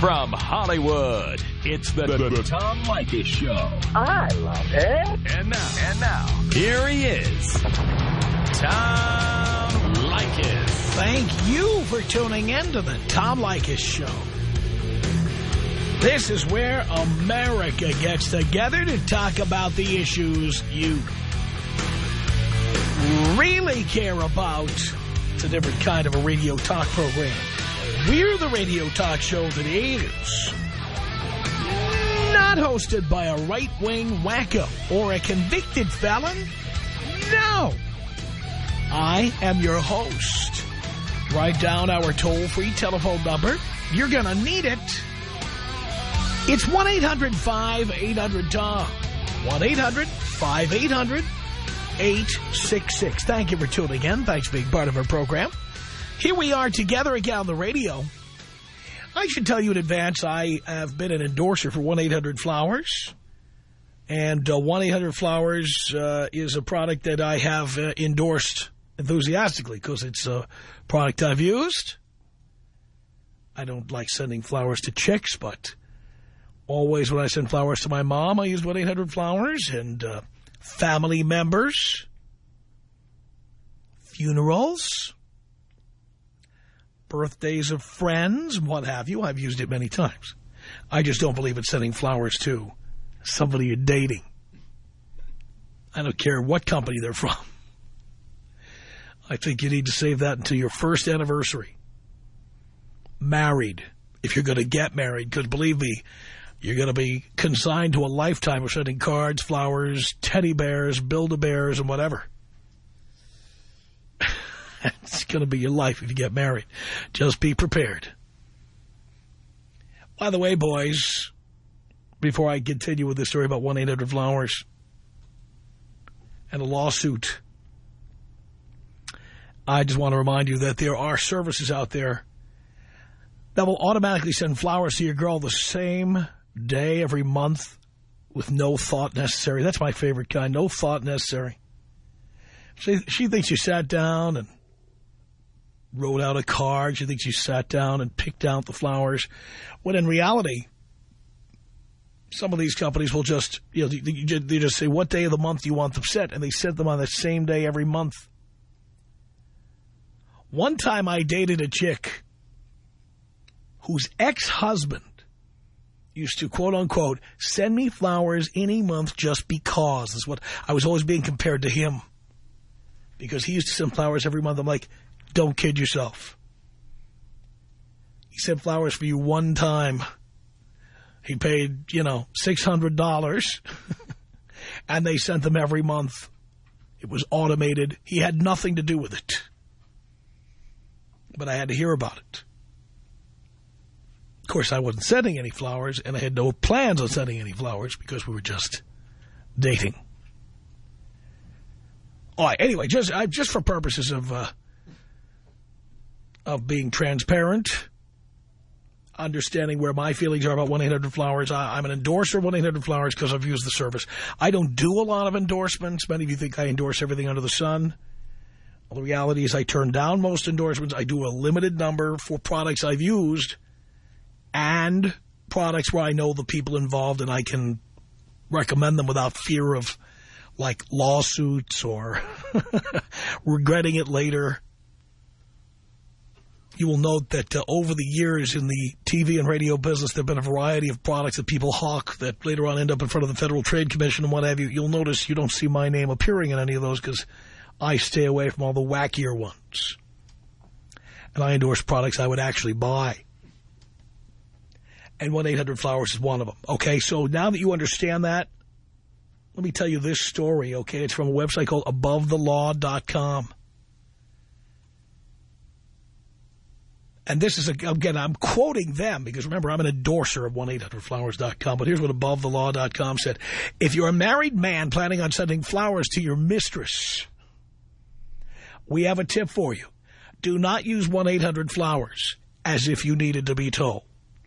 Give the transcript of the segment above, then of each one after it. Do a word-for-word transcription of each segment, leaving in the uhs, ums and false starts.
From Hollywood, it's the, the, the Tom Leykis Show. I love it. And now, and now, here he is, Tom Leykis. Thank you for tuning in to the Tom Leykis Show. This is where America gets together to talk about the issues you really care about. It's a different kind of a radio talk program. We're the radio talk show that is not hosted by a right-wing wacko or a convicted felon. No. I am your host. Write down our toll-free telephone number. You're going to need it. It's one eight hundred five eight hundred Tom. one eight hundred five eight hundred eight six six. Thank you for tuning in. Thanks for being part of our program. Here we are together again on the radio. I should tell you in advance, I have been an endorser for one eight hundred flowers. And uh, one eight hundred flowers uh, is a product that I have uh, endorsed enthusiastically because it's a product I've used. I don't like sending flowers to chicks, but always when I send flowers to my mom, I use one eight hundred flowers, and uh, family members, funerals, birthdays of friends, what have you. I've used it many times. I just don't believe in sending flowers to somebody you're dating. I don't care what company they're from. I think you need to save that until your first anniversary. Married, if you're going to get married, because believe me, you're going to be consigned to a lifetime of sending cards, flowers, teddy bears, Build-A-Bears, and whatever. It's going to be your life if you get married. Just be prepared. By the way, boys, before I continue with this story about one eight hundred flowers and a lawsuit, I just want to remind you that there are services out there that will automatically send flowers to your girl the same day every month with no thought necessary. That's my favorite kind, no thought necessary. She, she thinks you sat down and wrote out a card. She thinks you sat down and picked out the flowers. When in reality, some of these companies will just, you know, they just say, what day of the month do you want them sent? And they send them on the same day every month. One time I dated a chick whose ex-husband used to, quote unquote, send me flowers any month just because. That's what I was always being compared to him. Because he used to send flowers every month. I'm like, don't kid yourself. He sent flowers for you one time. He paid, you know, six hundred dollars. And they sent them every month. It was automated. He had nothing to do with it. But I had to hear about it. Of course, I wasn't sending any flowers, and I had no plans on sending any flowers because we were just dating. All right, anyway, just I, just for purposes of uh, of being transparent, understanding where my feelings are about one eight hundred flowers, I, I'm an endorser of one eight hundred flowers because I've used the service. I don't do a lot of endorsements. Many of you think I endorse everything under the sun. Well, the reality is I turn down most endorsements. I do a limited number for products I've used and products where I know the people involved and I can recommend them without fear of, like, lawsuits or regretting it later. You will note that uh, over the years in the T V and radio business, there have been a variety of products that people hawk that later on end up in front of the Federal Trade Commission and what have you. You'll notice you don't see my name appearing in any of those because I stay away from all the wackier ones. And I endorse products I would actually buy. And one eight hundred flowers is one of them. Okay, so now that you understand that, let me tell you this story, okay? It's from a website called above the law dot com. And this is, a, again, I'm quoting them because, remember, I'm an endorser of one eight hundred flowers dot com. But here's what above the law dot com said. If you're a married man planning on sending flowers to your mistress, we have a tip for you. Do not use one eight hundred flowers as if you needed to be told.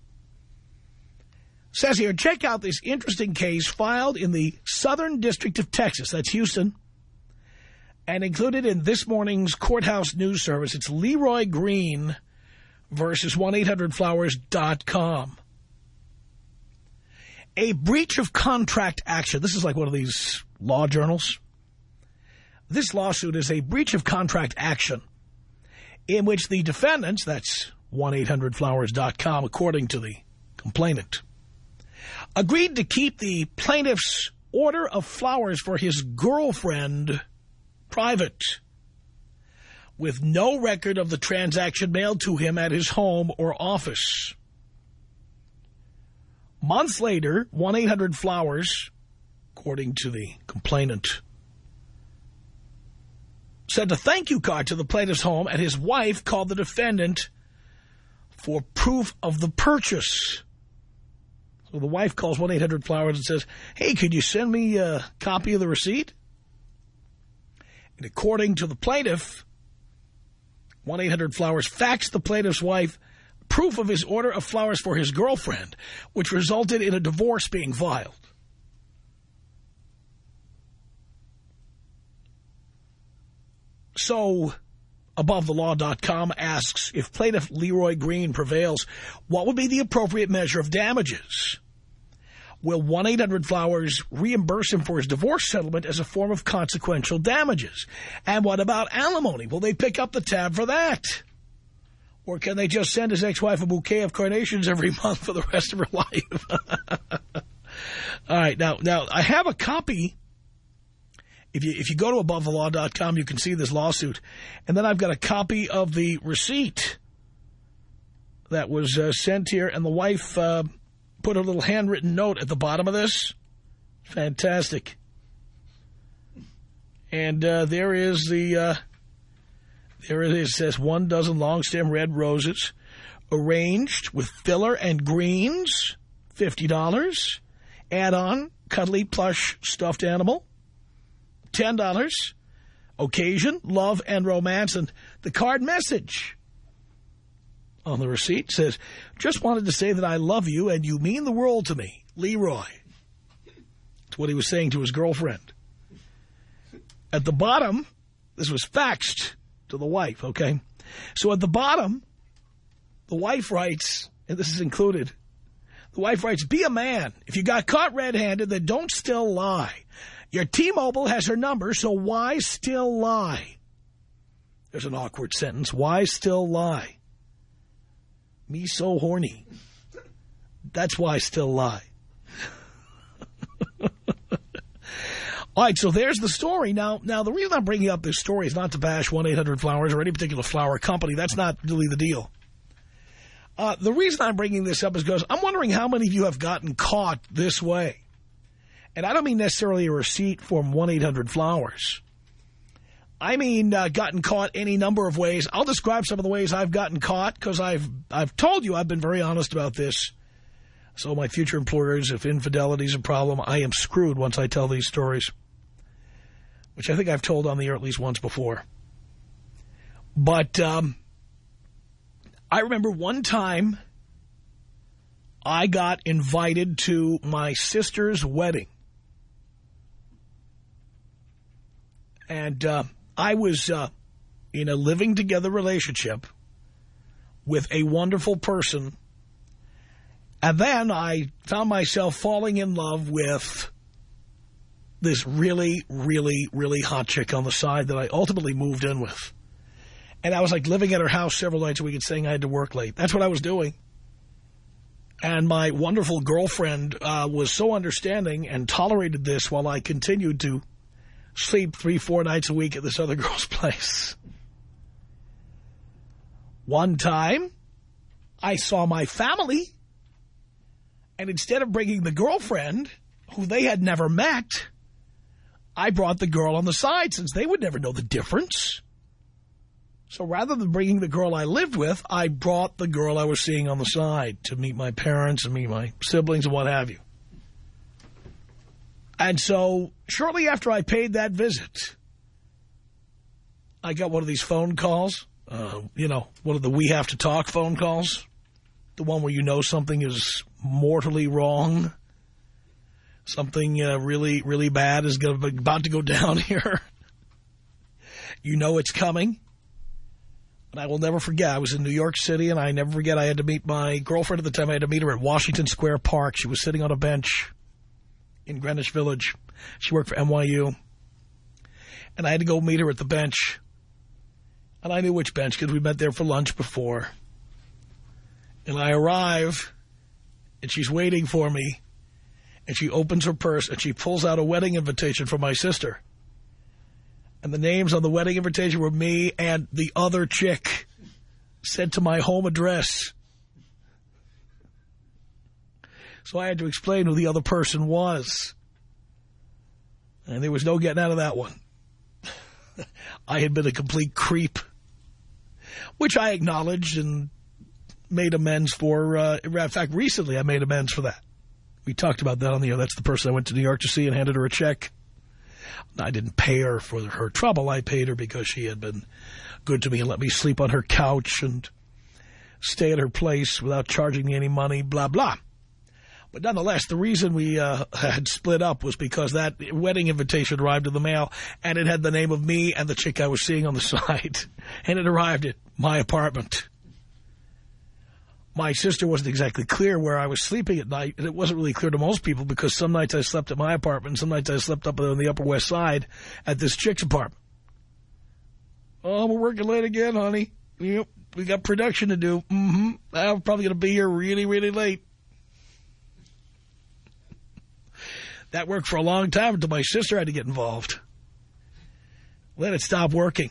Says here, check out this interesting case filed in the Southern District of Texas. That's Houston. And included in this morning's courthouse news service, it's Leroy Green versus one eight hundred flowers dot com. A breach of contract action. This is like one of these law journals. This lawsuit is a breach of contract action in which the defendants, that's one eight hundred flowers dot com, according to the complainant, agreed to keep the plaintiff's order of flowers for his girlfriend private, with no record of the transaction mailed to him at his home or office. Months later, one eight hundred flowers, according to the complainant, sent a thank you card to the plaintiff's home, and his wife called the defendant for proof of the purchase. So the wife calls one eight hundred flowers and says, hey, could you send me a copy of the receipt? And according to the plaintiff, one eight hundred flowers faxed the plaintiff's wife proof of his order of flowers for his girlfriend, which resulted in a divorce being filed. So, above the law dot com asks, if plaintiff Leroy Green prevails, what would be the appropriate measure of damages? Will one eight hundred flowers reimburse him for his divorce settlement as a form of consequential damages? And what about alimony? Will they pick up the tab for that? Or can they just send his ex-wife a bouquet of carnations every month for the rest of her life? All right, now, now I have a copy. If you, if you go to above the law dot com, you can see this lawsuit. And then I've got a copy of the receipt that was uh, sent here. And the wife uh, put a little handwritten note at the bottom of this. Fantastic. And uh, there is the, uh, there it is. It says one dozen long stem red roses arranged with filler and greens, fifty dollars. Add-on, cuddly plush stuffed animal, ten dollars. Occasion, love and romance. And the card message on the receipt says, just wanted to say that I love you and you mean the world to me, Leroy. That's what he was saying to his girlfriend. At the bottom, this was faxed to the wife, okay? So at the bottom, the wife writes, and this is included, the wife writes, be a man. If you got caught red-handed, then don't still lie. Your T-Mobile has her number, so why still lie? There's an awkward sentence. Why still lie? Me so horny. That's why still lie. All right, so there's the story. Now, now the reason I'm bringing up this story is not to bash one eight hundred flowers or any particular flower company. That's not really the deal. Uh, the reason I'm bringing this up is because I'm wondering how many of you have gotten caught this way. And I don't mean necessarily a receipt from one eight hundred flowers. I mean uh, gotten caught any number of ways. I'll describe some of the ways I've gotten caught because I've, I've told you I've been very honest about this. So my future employers, if infidelity is a problem, I am screwed once I tell these stories, which I think I've told on the air at least once before. But um, I remember one time I got invited to my sister's wedding. And uh, I was uh, in a living together relationship with a wonderful person. And then I found myself falling in love with this really, really, really hot chick on the side that I ultimately moved in with. And I was like living at her house several nights a week and saying I had to work late. That's what I was doing. And my wonderful girlfriend uh, was so understanding and tolerated this while I continued to sleep three, four nights a week at this other girl's place. One time, I saw my family, and instead of bringing the girlfriend, who they had never met, I brought the girl on the side since they would never know the difference. So rather than bringing the girl I lived with, I brought the girl I was seeing on the side to meet my parents and meet my siblings and what have you. And so shortly after I paid that visit, I got one of these phone calls, uh, you know, one of the we have to talk phone calls, the one where you know something is mortally wrong, something uh, really, really bad is gonna, about to go down here. You know it's coming. And I will never forget, I was in New York City, and I never forget I had to meet my girlfriend at the time. I had to meet her at Washington Square Park. She was sitting on a bench in Greenwich Village. She worked for N Y U. And I had to go meet her at the bench. And I knew which bench because we met there for lunch before. And I arrive, and she's waiting for me. And she opens her purse, and she pulls out a wedding invitation from my sister. And the names on the wedding invitation were me and the other chick sent to my home address. So I had to explain who the other person was. And there was no getting out of that one. I had been a complete creep, which I acknowledged and made amends for. Uh, in fact, recently I made amends for that. We talked about that on the air. That's the person I went to New York to see and handed her a check. I didn't pay her for her trouble. I paid her because she had been good to me and let me sleep on her couch and stay at her place without charging me any money, blah, blah. But nonetheless, the reason we uh, had split up was because that wedding invitation arrived in the mail, and it had the name of me and the chick I was seeing on the side. And it arrived at my apartment. My sister wasn't exactly clear where I was sleeping at night, and it wasn't really clear to most people because some nights I slept at my apartment, and some nights I slept up on the Upper West Side at this chick's apartment. Oh, we're working late again, honey. Yep, we got production to do. Mm-hmm. I'm probably going to be here really, really late. That worked for a long time until my sister had to get involved. Let it stop working.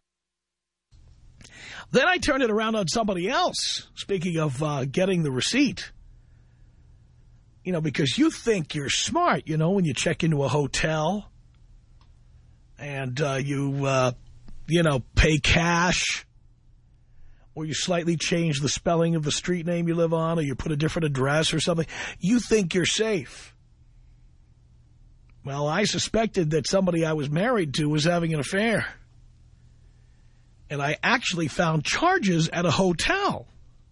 Then I turned it around on somebody else, speaking of uh, getting the receipt. You know, because you think you're smart, you know, when you check into a hotel and uh, you, uh, you know, pay cash, or you slightly change the spelling of the street name you live on, or you put a different address or something. You think you're safe. Well, I suspected that somebody I was married to was having an affair. And I actually found charges at a hotel.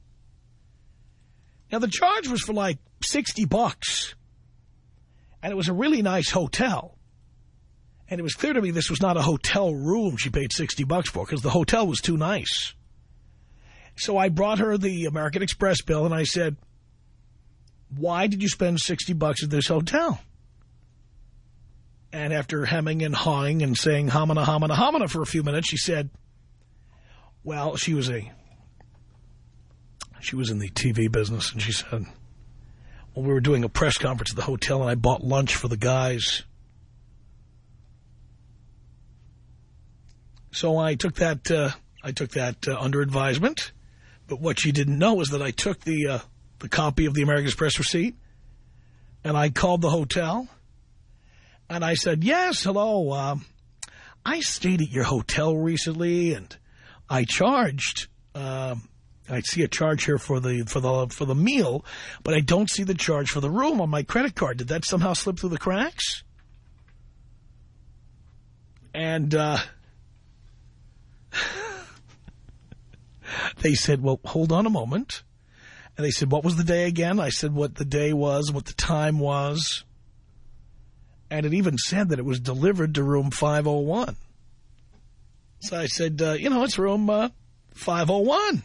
Now, the charge was for like sixty bucks. And it was a really nice hotel. And it was clear to me this was not a hotel room she paid sixty bucks for, because the hotel was too nice. So I brought her the American Express bill, and I said, why did you spend sixty bucks at this hotel? And after hemming and hawing and saying homina, homina, homina for a few minutes, she said, well, she was a, she was in the T V business, and she said, well, we were doing a press conference at the hotel, and I bought lunch for the guys. So I took that, uh, I took that uh, under advisement. But what she didn't know is that I took the, uh, the copy of the American Express receipt, and I called the hotel. And I said, yes, hello, um, I stayed at your hotel recently, and I charged, um, I see a charge here for the, for the, for the meal, but I don't see the charge for the room on my credit card. Did that somehow slip through the cracks? And, uh, they said, well, hold on a moment. And they said, what was the day again? I said what the day was, what the time was. And it even said that it was delivered to room five oh one. So I said, uh, you know, it's room uh, five oh one.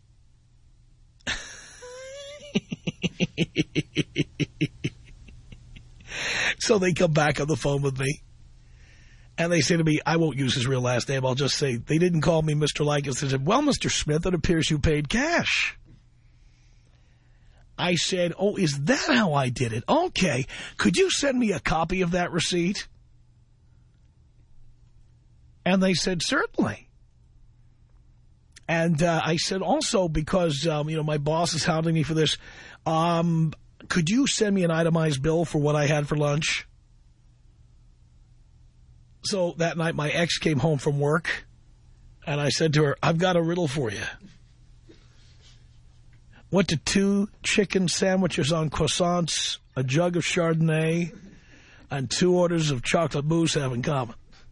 So they come back on the phone with me. And they say to me, I won't use his real last name. I'll just say, they didn't call me Mister Likas. They said, well, Mister Smith, it appears you paid cash. I said, oh, is that how I did it? Okay. Could you send me a copy of that receipt? And they said, certainly. And uh, I said, also, because, um, you know, my boss is hounding me for this, um, could you send me an itemized bill for what I had for lunch? So that night, my ex came home from work, and I said to her, I've got a riddle for you. What do two chicken sandwiches on croissants, a jug of Chardonnay, and two orders of chocolate mousse have in common?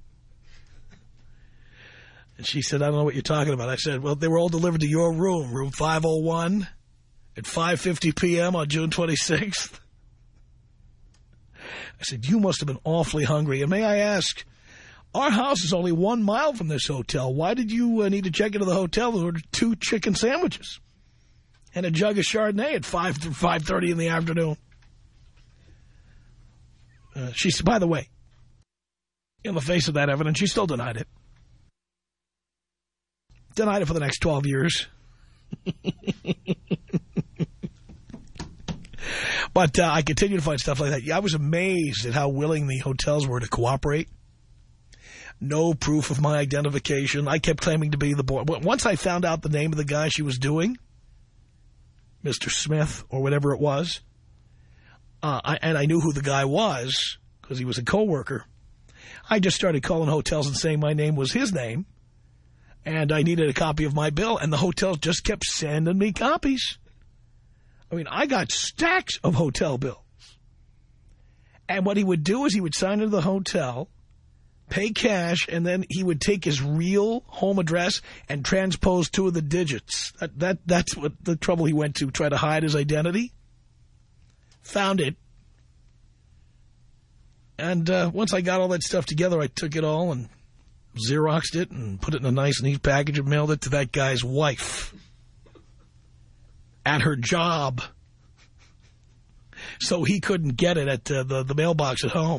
And she said, I don't know what you're talking about. I said, well, they were all delivered to your room, room five oh one, at five fifty p m on June twenty-sixth. I said, you must have been awfully hungry. And may I ask, our house is only one mile from this hotel. Why did you uh, need to check into the hotel and order two chicken sandwiches and a jug of Chardonnay at five to five thirty in the afternoon? Uh, she, by the way, in the face of that evidence, she still denied it. Denied it for the next twelve years. But uh, I continue to find stuff like that. Yeah, I was amazed at how willing the hotels were to cooperate. No proof of my identification. I kept claiming to be the boy. Once I found out the name of the guy she was doing, Mister Smith or whatever it was, uh, I, and I knew who the guy was because he was a coworker, I just started calling hotels and saying my name was his name, and I needed a copy of my bill, and the hotels just kept sending me copies. I mean, I got stacks of hotel bills. And what he would do is he would sign into the hotel, pay cash, and then he would take his real home address and transpose two of the digits. That, that That's what the trouble he went to, try to hide his identity. Found it. And uh, once I got all that stuff together, I took it all and Xeroxed it and put it in a nice, neat package and mailed it to that guy's wife at her job, so he couldn't get it at uh, the, the mailbox at home.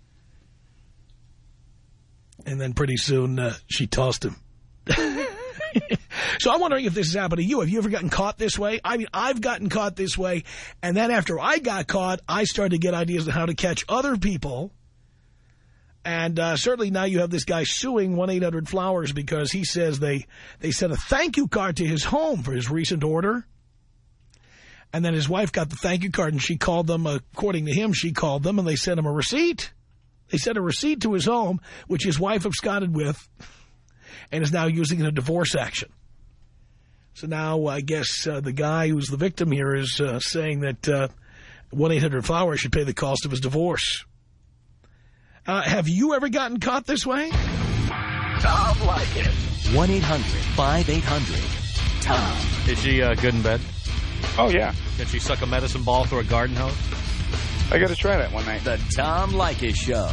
And then pretty soon uh, she tossed him. So I'm wondering if this has happened to you. Have you ever gotten caught this way? I mean, I've gotten caught this way, and then after I got caught, I started to get ideas on how to catch other people. And uh, certainly now you have this guy suing one eight hundred flowers because he says they, they sent a thank you card to his home for his recent order. And then his wife got the thank you card, and she called them, according to him, she called them, and they sent him a receipt. They sent a receipt to his home, which his wife absconded with, and is now using in a divorce action. So now I guess uh, the guy who's the victim here is uh, saying that uh, one eight hundred flowers should pay the cost of his divorce. Uh, have you ever gotten caught this way? Tom Leykis. one eight hundred five eight hundred Tom. Is she uh, good in bed? Oh, yeah. Can she suck a medicine ball through a garden hose? I got to try that one night. The Tom Leykis Show.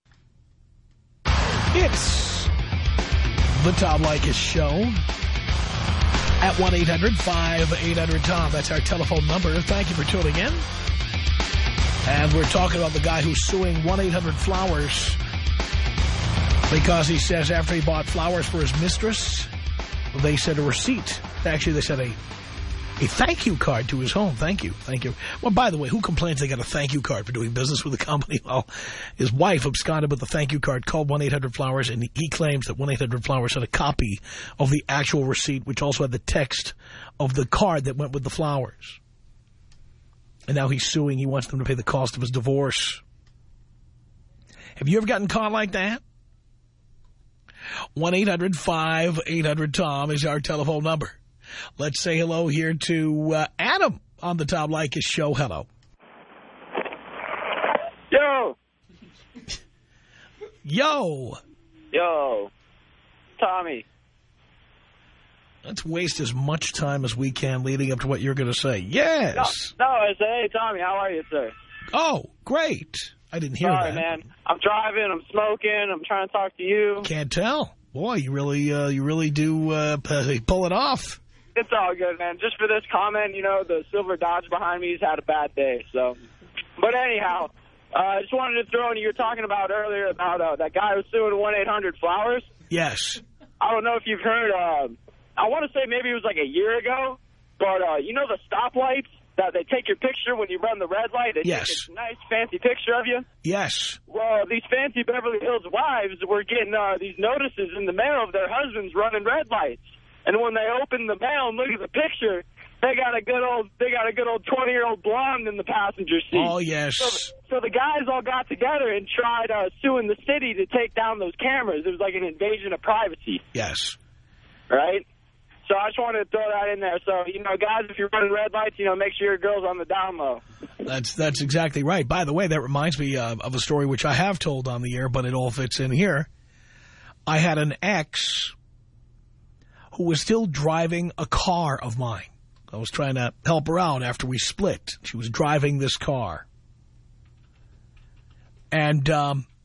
It's the Tom Leykis Show at one eight hundred five eight hundred Tom. That's our telephone number. Thank you for tuning in. And we're talking about the guy who's suing one eight hundred flowers because he says after he bought flowers for his mistress, they sent a receipt. Actually, they sent a A thank you card to his home. Thank you. Thank you. Well, by the way, who complains they got a thank you card for doing business with the company? Well, his wife absconded with the thank you card, called one eight hundred flowers, and he claims that one eight hundred flowers had a copy of the actual receipt, which also had the text of the card that went with the flowers. And now he's suing. He wants them to pay the cost of his divorce. Have you ever gotten caught like that? one eight hundred five eight hundred Tom is our telephone number. Let's say hello here to uh, Adam on the Tom Leykis Show. Hello. Yo. Yo. Yo. Tommy. Let's waste as much time as we can leading up to what you're going to say. Yes. No, no, I say, hey, Tommy, how are you, sir? Oh, great. I didn't hear Sorry, that. man. I'm driving. I'm smoking. I'm trying to talk to you. Can't tell. Boy, you really, uh, you really do uh, pull it off. It's all good, man. Just for this comment, you know, the silver Dodge behind me has had a bad day. So, but anyhow, uh, I just wanted to throw in, you were talking about earlier about uh, that guy who's suing one eight hundred flowers. Yes. I don't know if you've heard, uh, I want to say maybe it was like a year ago, but uh, you know the stoplights that they take your picture when you run the red light? They yes. take a nice fancy picture of you? Yes. Well, these fancy Beverly Hills wives were getting uh, these notices in the mail of their husbands running red lights. And when they open the mail and look at the picture, they got a good old they got a good old twenty-year-old blonde in the passenger seat. Oh, yes. So, so the guys all got together and tried uh, suing the city to take down those cameras. It was like an invasion of privacy. Yes. Right? So I just wanted to throw that in there. So, you know, guys, if you're running red lights, you know, make sure your girl's on the down low. That's that's exactly right. By the way, that reminds me uh, of a story which I have told on the air, but it all fits in here. I had an ex who was still driving a car of mine. I was trying to help her out after we split. She was driving this car. And um,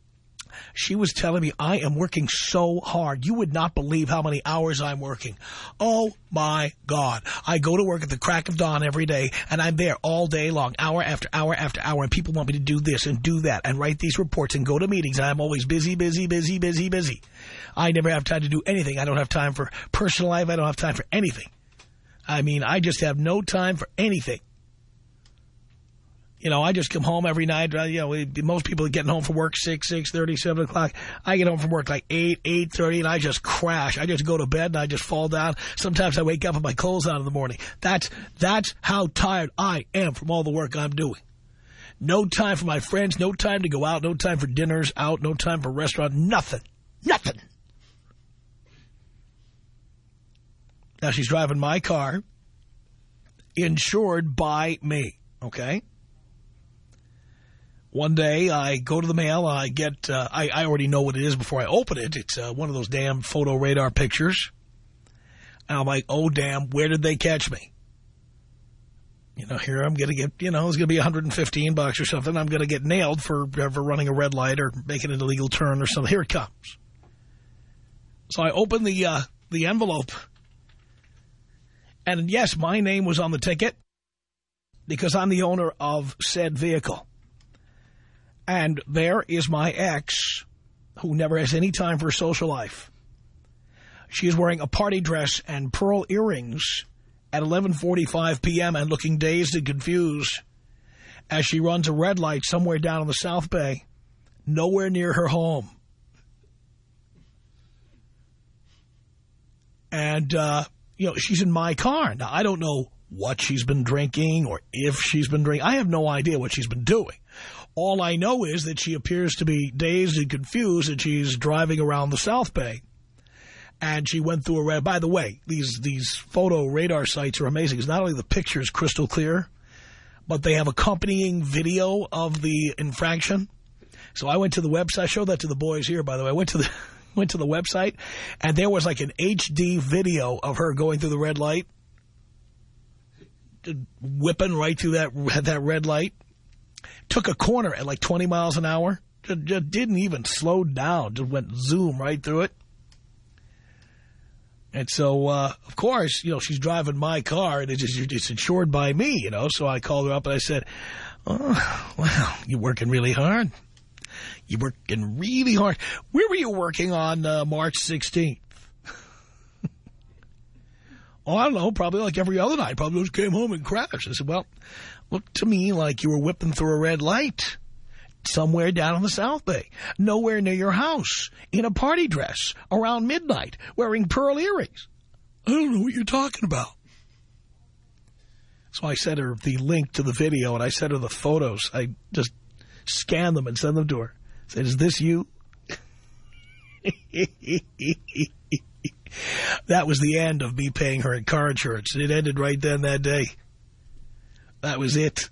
She was telling me, I am working so hard. You would not believe how many hours I'm working. Oh, my God. I go to work at the crack of dawn every day, and I'm there all day long, hour after hour after hour, and people want me to do this and do that and write these reports and go to meetings, and I'm always busy, busy, busy, busy, busy. I never have time to do anything. I don't have time for personal life. I don't have time for anything. I mean, I just have no time for anything. You know, I just come home every night. You know, most people are getting home from work six, six thirty, seven o'clock. I get home from work like eight, eight thirty, and I just crash. I just go to bed and I just fall down. Sometimes I wake up with my clothes on in the morning. That's that's how tired I am from all the work I'm doing. No time for my friends. No time to go out. No time for dinners out. No time for restaurant. Nothing. Nothing. Now she's driving my car, insured by me. Okay. One day, I go to the mail, I get, uh, I, I already know what it is before I open it. It's uh, one of those damn photo radar pictures. And I'm like, oh, damn, where did they catch me? You know, here I'm going to get, you know, it's going to be one hundred fifteen bucks or something. I'm going to get nailed for, for running a red light or making an illegal turn or something. Here it comes. So I open the, uh, the envelope. And yes, my name was on the ticket because I'm the owner of said vehicle. And there is my ex, who never has any time for social life. She is wearing a party dress and pearl earrings at eleven forty-five p m and looking dazed and confused as she runs a red light somewhere down in the South Bay, nowhere near her home. And, uh, you know, she's in my car. Now, I don't know what she's been drinking or if she's been drinking. I have no idea what she's been doing. All I know is that she appears to be dazed and confused, and she's driving around the South Bay. And she went through a red. By the way, these these photo radar sites are amazing. Because not only the picture is crystal clear, but they have accompanying video of the infraction. So I went to the website. I showed that to the boys here, by the way. I went to the went to the website, and there was like an H D video of her going through the red light, whipping right through that that red light. Took a corner at like twenty miles an hour. Just, just didn't even slow down. Just went zoom right through it. And so, uh, of course, you know, she's driving my car, and it's, just, it's insured by me, you know. So I called her up and I said, oh, well, you're working really hard. You're working really hard. Where were you working on uh, March sixteenth? Oh, I don't know, probably like every other night. Probably just came home and crashed. I said, well, looked to me like you were whipping through a red light somewhere down in the South Bay, nowhere near your house, in a party dress, around midnight, wearing pearl earrings. I don't know what you're talking about. So I sent her the link to the video, and I sent her the photos. I just scanned them and sent them to her. I said, is this you? That was the end of me paying her car insurance. It ended right then that day. That was it.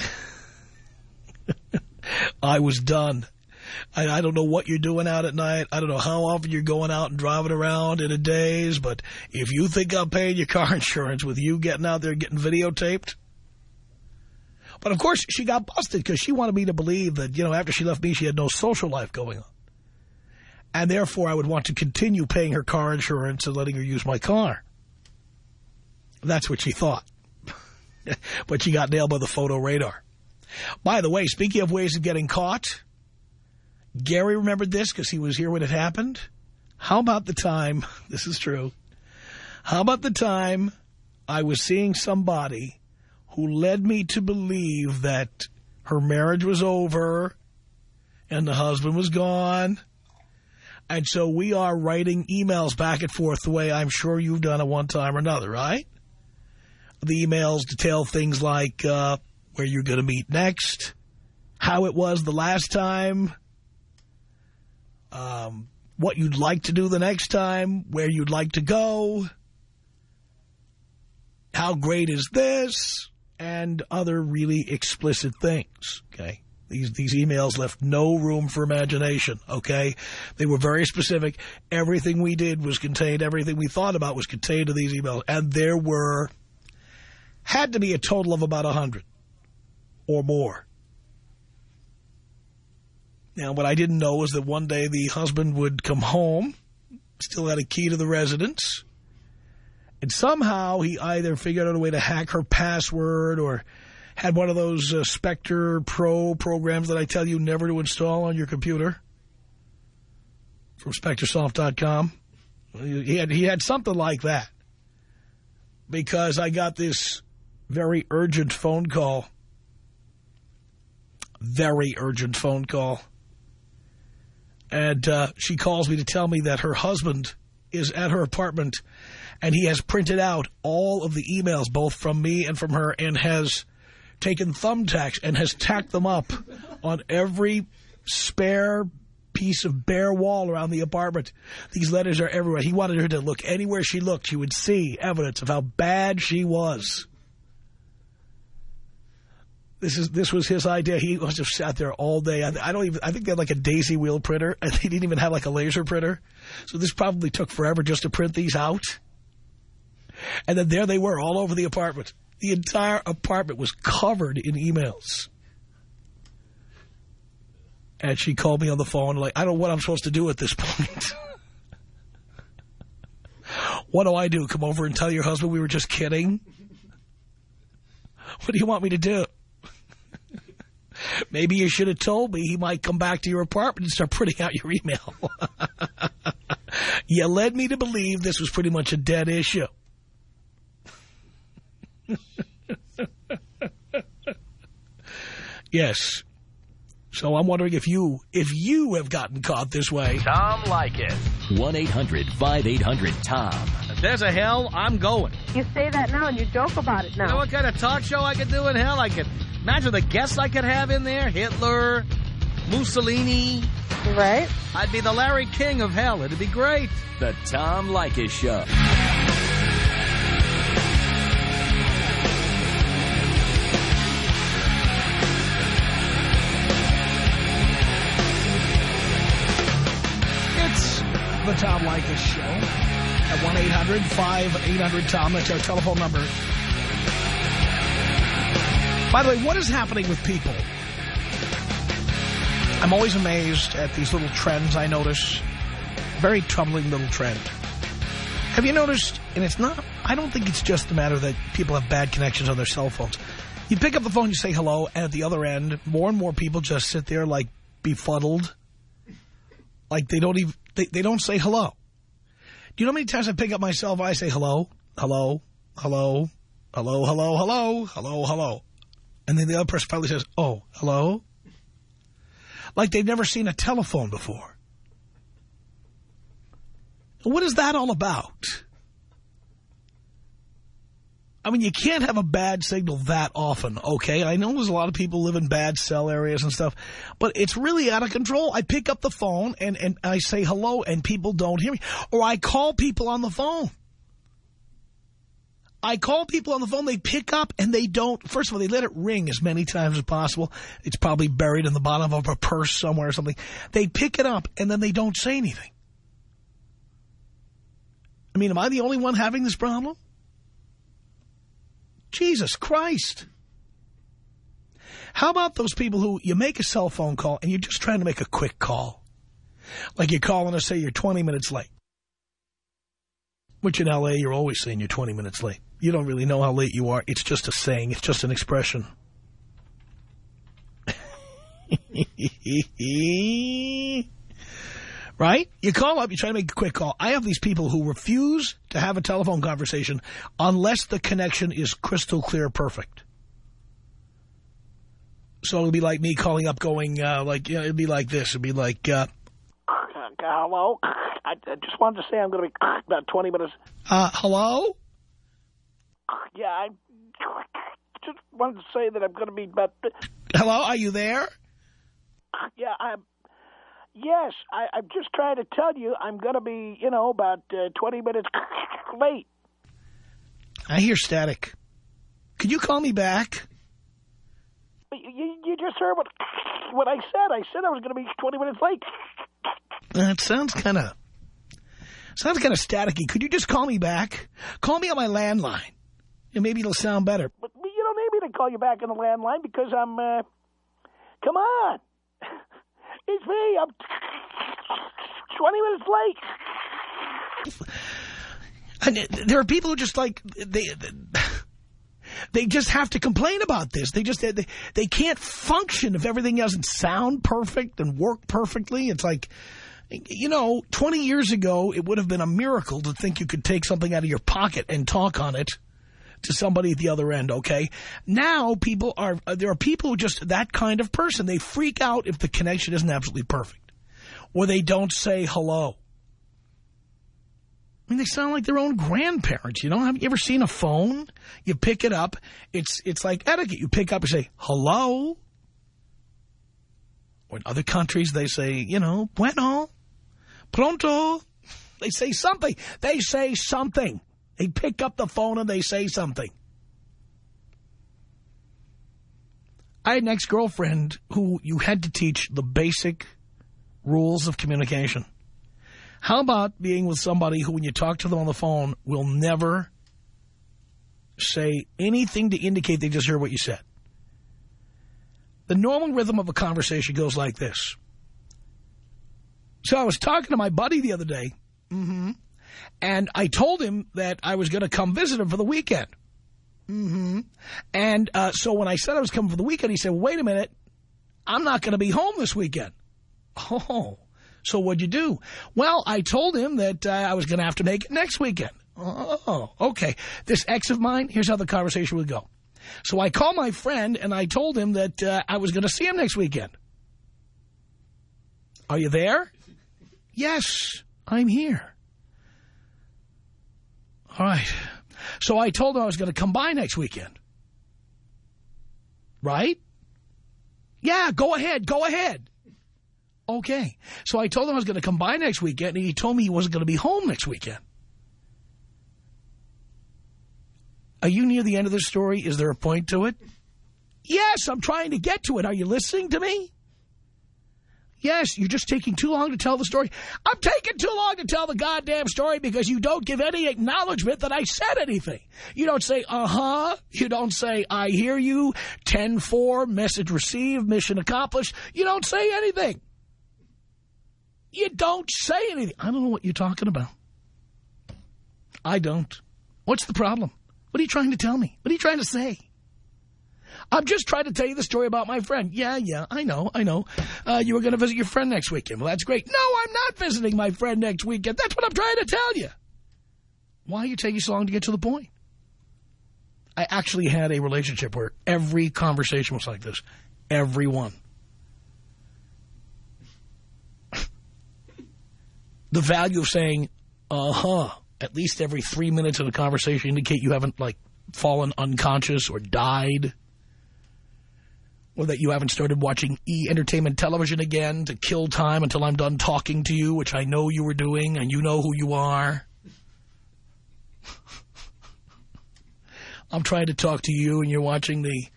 I was done. I, I don't know what you're doing out at night. I don't know how often you're going out and driving around in a daze, but if you think I'm paying your car insurance with you getting out there and getting videotaped. But, of course, she got busted because she wanted me to believe that, you know, after she left me, she had no social life going on. And, therefore, I would want to continue paying her car insurance and letting her use my car. That's what she thought. But she got nailed by the photo radar. By the way, speaking of ways of getting caught, Gary remembered this because he was here when it happened. How about the time, this is true, how about the time I was seeing somebody who led me to believe that her marriage was over and the husband was gone. And so we are writing emails back and forth the way I'm sure you've done at one time or another, right? The emails detail things like uh, where you're going to meet next, how it was the last time, um, what you'd like to do the next time, where you'd like to go, how great is this, and other really explicit things, okay? These, these emails left no room for imagination, okay? They were very specific. Everything we did was contained, everything we thought about was contained in these emails, and there were, had to be a total of about a hundred or more. Now, what I didn't know was that one day the husband would come home, still had a key to the residence, and somehow he either figured out a way to hack her password or had one of those uh, Spectre Pro programs that I tell you never to install on your computer from Spectre Soft dot com. He had, he had something like that, because I got this very urgent phone call. Very urgent phone call. And uh, she calls me to tell me that her husband is at her apartment and he has printed out all of the emails, both from me and from her, and has taken thumbtacks and has tacked them up on every spare piece of bare wall around the apartment. These letters are everywhere. He wanted her to look anywhere she looked. She would see evidence of how bad she was. This is this was his idea. He must have sat there all day. I, I don't even. I think they had like a daisy wheel printer. I think he didn't even have like a laser printer. So this probably took forever just to print these out. And then there they were all over the apartment. The entire apartment was covered in emails. And she called me on the phone like, I don't know what I'm supposed to do at this point. What do I do? Come over and tell your husband we were just kidding? What do you want me to do? Maybe you should have told me he might come back to your apartment and start printing out your email. You led me to believe this was pretty much a dead issue. Yes. So I'm wondering if you, if you have gotten caught this way. Tom Leykis. one eight hundred five eight hundred Tom. If there's a hell, I'm going. You say that now and you joke about it now. You know what kind of talk show I could do in hell? I could imagine the guests I could have in there. Hitler, Mussolini. Right. I'd be the Larry King of hell. It'd be great. The Tom Leykis Show. The Tom Leykis Show at one eight hundred five eight hundred Tom. That's our telephone number. By the way, what is happening with people? I'm always amazed at these little trends I notice. Very troubling little trend. Have you noticed, and it's not, I don't think it's just the matter that people have bad connections on their cell phones. You pick up the phone, you say hello, and at the other end, more and more people just sit there like befuddled. Like they don't even, they, they don't say hello. Do you know how many times I pick up my cell phone, I say hello, hello, hello, hello, hello, hello, hello, hello. And then the other person probably says, oh, hello? Like they've never seen a telephone before. What is that all about? I mean, you can't have a bad signal that often, okay? I know there's a lot of people live in bad cell areas and stuff, but it's really out of control. I pick up the phone and, and I say hello and people don't hear me. Or I call people on the phone. I call people on the phone, they pick up and they don't. First of all, they let it ring as many times as possible. It's probably buried in the bottom of a purse somewhere or something. They pick it up and then they don't say anything. I mean, am I the only one having this problem? Jesus Christ. How about those people who you make a cell phone call and you're just trying to make a quick call? Like you're calling to say you're twenty minutes late. Which in L A you're always saying you're twenty minutes late. You don't really know how late you are. It's just a saying. It's just an expression. Right? You call up, you try to make a quick call. I have these people who refuse to have a telephone conversation unless the connection is crystal clear perfect. So it'll be like me calling up going, uh, like, you know, it'd be like this. It'd be like, uh, hello? I, I just wanted to say I'm going to be about twenty minutes. Uh, hello? Yeah, I just wanted to say that I'm going to be about... Hello, are you there? Yeah, I'm... Yes, I, I'm just trying to tell you I'm going to be, you know, about uh, twenty minutes late. I hear static. Could you call me back? You, you just heard what, what I said. I said I was going to be twenty minutes late. That sounds kind of sounds kind of staticky. Could you just call me back? Call me on my landline, and maybe it'll sound better. But you don't need me to call you back on the landline because I'm, uh, come on. It's me. I'm twenty minutes late. And there are people who just like, they they just have to complain about this. They just, they, they can't function if everything doesn't sound perfect and work perfectly. It's like, you know, twenty years ago, it would have been a miracle to think you could take something out of your pocket and talk on it to somebody at the other end, okay? Now, people are, there are people who just, that kind of person, they freak out if the connection isn't absolutely perfect. Or they don't say hello. I mean, they sound like their own grandparents, you know? Have you ever seen a phone? You pick it up, it's it's like etiquette. You pick up and say, hello. Or in other countries, they say, you know, bueno, pronto. They say something. They say something. They pick up the phone and they say something. I had an ex-girlfriend who you had to teach the basic rules of communication. How about being with somebody who, when you talk to them on the phone, will never say anything to indicate they just heard what you said? The normal rhythm of a conversation goes like this. So I was talking to my buddy the other day, mm-hmm, and I told him that I was going to come visit him for the weekend. Mm-hmm. And uh, so when I said I was coming for the weekend, he said, well, wait a minute, I'm not going to be home this weekend. Oh, so what'd you do? Well, I told him that uh, I was going to have to make it next weekend. Oh, okay. This ex of mine, here's how the conversation would go. So I called my friend, and I told him that uh, I was going to see him next weekend. Are you there? Yes, I'm here. All right. So I told him I was going to come by next weekend. Right? Yeah, go ahead, go ahead. Okay. So I told him I was going to come by next weekend, and he told me he wasn't going to be home next weekend. Are you near the end of the story? Is there a point to it? Yes, I'm trying to get to it. Are you listening to me? Yes, you're just taking too long to tell the story. I'm taking too long to tell the goddamn story because you don't give any acknowledgement that I said anything. You don't say, uh-huh. You don't say, I hear you, ten four, message received, mission accomplished. You don't say anything. You don't say anything. I don't know what you're talking about. I don't. What's the problem? What are you trying to tell me? What are you trying to say? I'm just trying to tell you the story about my friend. Yeah, yeah, I know, I know. Uh, you were going to visit your friend next weekend. Well, that's great. No, I'm not visiting my friend next weekend. That's what I'm trying to tell you. Why are you taking so long to get to the point? I actually had a relationship where every conversation was like this. Every one. The value of saying, uh-huh, at least every three minutes in a conversation indicate you haven't, like, fallen unconscious or died. Or that you haven't started watching E! Entertainment Television again to kill time until I'm done talking to you, which I know you were doing, and you know who you are. I'm trying to talk to you, and you're watching the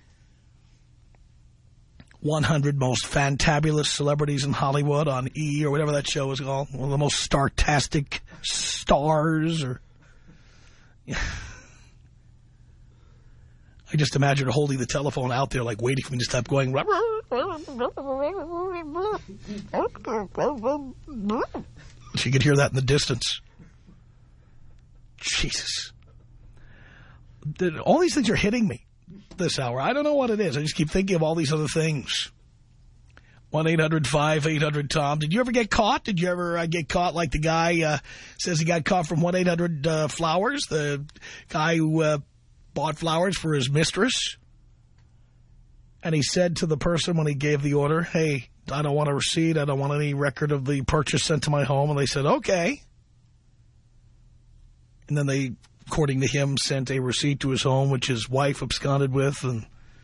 one hundred most fantabulous celebrities in Hollywood on E! Or whatever that show is called. One of the most startastic stars. Or I just imagine her holding the telephone out there, like waiting for me to stop going. She could hear that in the distance. Jesus. All these things are hitting me this hour. I don't know what it is. I just keep thinking of all these other things. one eight hundred five eight hundred Tom. Did you ever get caught? Did you ever uh, get caught like the guy uh, says he got caught from one eight hundred uh, Flowers? The guy who uh, bought flowers for his mistress. And he said to the person when he gave the order, hey, I don't want a receipt. I don't want any record of the purchase sent to my home. And they said, okay. And then they, according to him, sent a receipt to his home, which his wife absconded with. And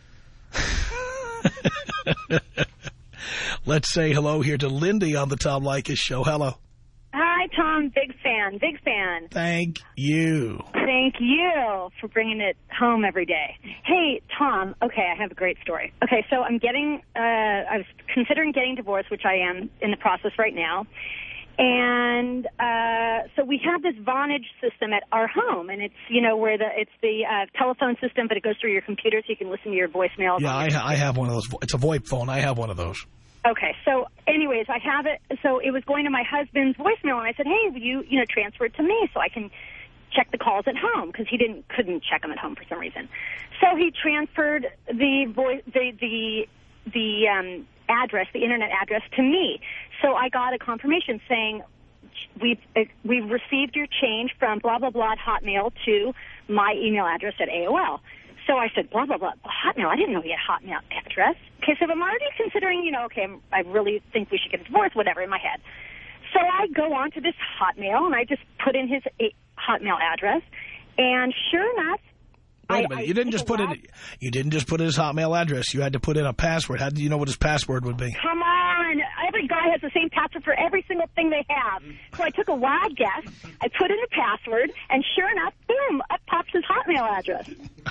let's say hello here to Lindy on the Tom Leykis show. Hello. Hi, Tom. Big fan. Big fan. Thank you. Thank you for bringing it home every day. Hey, Tom. Okay, I have a great story. Okay, so I'm getting, uh, I was considering getting divorced, which I am in the process right now. And uh, so we have this Vonage system at our home, and it's, you know, where the it's the uh, telephone system, but it goes through your computer so you can listen to your voicemails. Yeah, I, I have one of those. It's a VoIP phone. I have one of those. Okay, so anyways, I have it. So it was going to my husband's voicemail, and I said, hey, will you, you know, transfer it to me so I can check the calls at home, because he didn't couldn't check them at home for some reason. So he transferred the voice, the the the um, address, the internet address, to me. So I got a confirmation saying we've uh, we've received your change from blah blah blah at Hotmail to my email address at A O L. So I said, blah, blah, blah, Hotmail. I didn't know he had Hotmail address. Okay, so I'm already considering, you know, okay, I'm, I really think we should get a divorce, whatever, in my head. So I go on to this Hotmail, and I just put in his a Hotmail address, and sure enough, Wait I, a minute, I you didn't just put lab. in, you didn't just put in his Hotmail address. You had to put in a password. How did you know what his password would be? Come on. Every guy has the same password for every single thing they have. So I took a wild guess. I put in a password, and sure enough, boom, up pops his Hotmail address.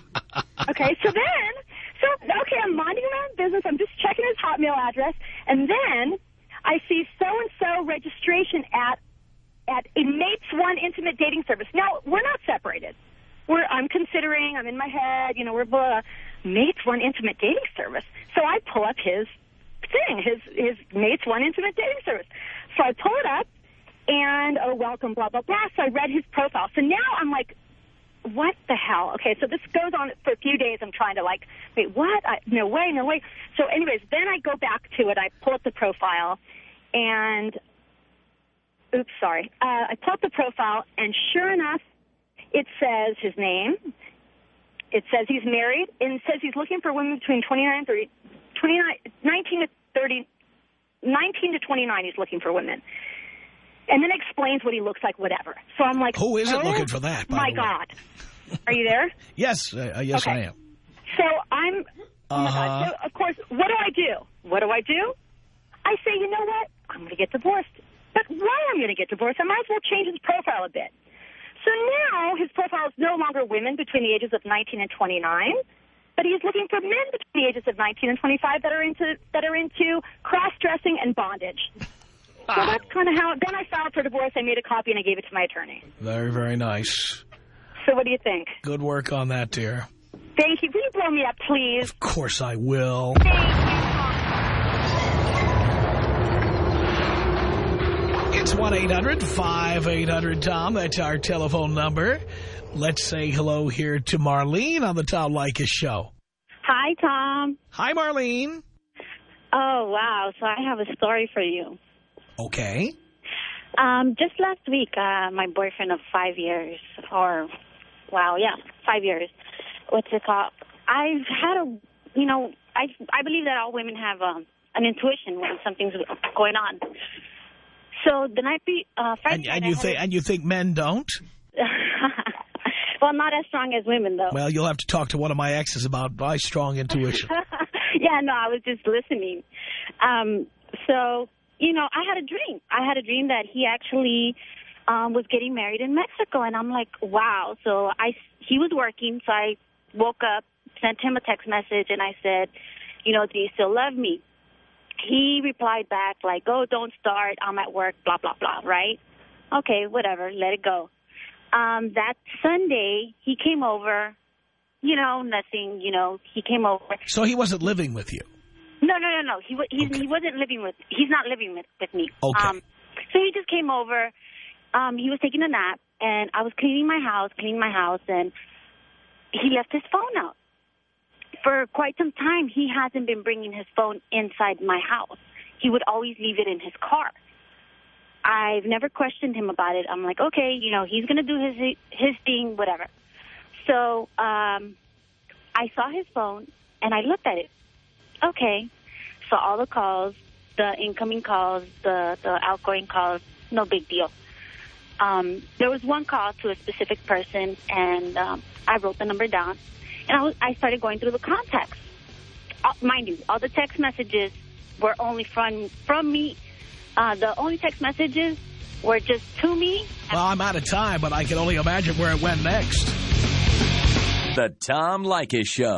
Okay, so then, so, okay, I'm minding my own business. I'm just checking his Hotmail address, and then I see so-and-so registration at, at a Mates One intimate dating service. Now, we're not separated. We're, I'm considering, I'm in my head, you know, we're blah, Mates One intimate dating service. So I pull up his thing, his, his Mates One intimate dating service. So I pull it up, and, oh, welcome, blah, blah, blah. So I read his profile. So now I'm like, what the hell? Okay, so this goes on for a few days. I'm trying to, like, wait, what? I, no way, no way. So anyways, then I go back to it. I pull up the profile, and, oops, sorry. Uh, I pull up the profile, and sure enough, it says his name. It says he's married, and it says he's looking for women between twenty-nine and thirty, twenty-nine, nineteen to thirty, nineteen to twenty-nine he's looking for women. And then explains what he looks like, whatever. So I'm like, who isn't oh, looking for that, by my the way? God. Are you there? Yes, uh, yes, okay. I am. So I'm, oh my Uh-huh. God. So, of course, what do I do? What do I do? I say, you know what? I'm going to get divorced. But why I'm going to get divorced, I might as well change his profile a bit. So now his profile is no longer women between the ages of nineteen and twenty-nine, but he's looking for men between the ages of nineteen and twenty-five that are into that are into cross-dressing and bondage. So that's kind of how, then I filed for divorce, I made a copy, and I gave it to my attorney. Very, very nice. So what do you think? Good work on that, dear. Thank you. Will you blow me up, please? Of course I will. Thank you. It's one eight hundred five eight hundred Tom. That's our telephone number. Let's say hello here to Marlene on the Tom Leykis Show. Hi, Tom. Hi, Marlene. Oh, wow. So I have a story for you. Okay. Um, just last week, uh, my boyfriend of five years, or, wow, yeah, five years, what's it called? I've had a, you know, I I believe that all women have um, an intuition when something's going on. So the night, be, uh, Friday And, and you think, and you think men don't? Well, not as strong as women, though. Well, you'll have to talk to one of my exes about my strong intuition. Yeah, no, I was just listening. Um, so, you know, I had a dream. I had a dream that he actually um, was getting married in Mexico, and I'm like, wow. So I, he was working, so I woke up, sent him a text message, and I said, you know, do you still love me? He replied back like, oh, don't start. I'm at work, blah, blah, blah, right? Okay, whatever, let it go. Um, that Sunday, he came over, you know, nothing, you know, he came over. So he wasn't living with you? No, no, no, no. He he, Okay. he wasn't living with, he's not living with, with me. Okay. Um, so he just came over. Um, he was taking a nap, and I was cleaning my house, cleaning my house, and he left his phone out. For quite some time, he hasn't been bringing his phone inside my house. He would always leave it in his car. I've never questioned him about it. I'm like, okay, you know, he's going to do his his thing, whatever. So um, I saw his phone, and I looked at it. Okay. So all the calls, the incoming calls, the, the outgoing calls, no big deal. Um, there was one call to a specific person, and um, I wrote the number down, and I, was, I started going through the contacts. Uh, mind you, all the text messages were only from, from me. Uh, the only text messages were just to me. Well, I'm out of time, but I can only imagine where it went next. The Tom Leykis Show.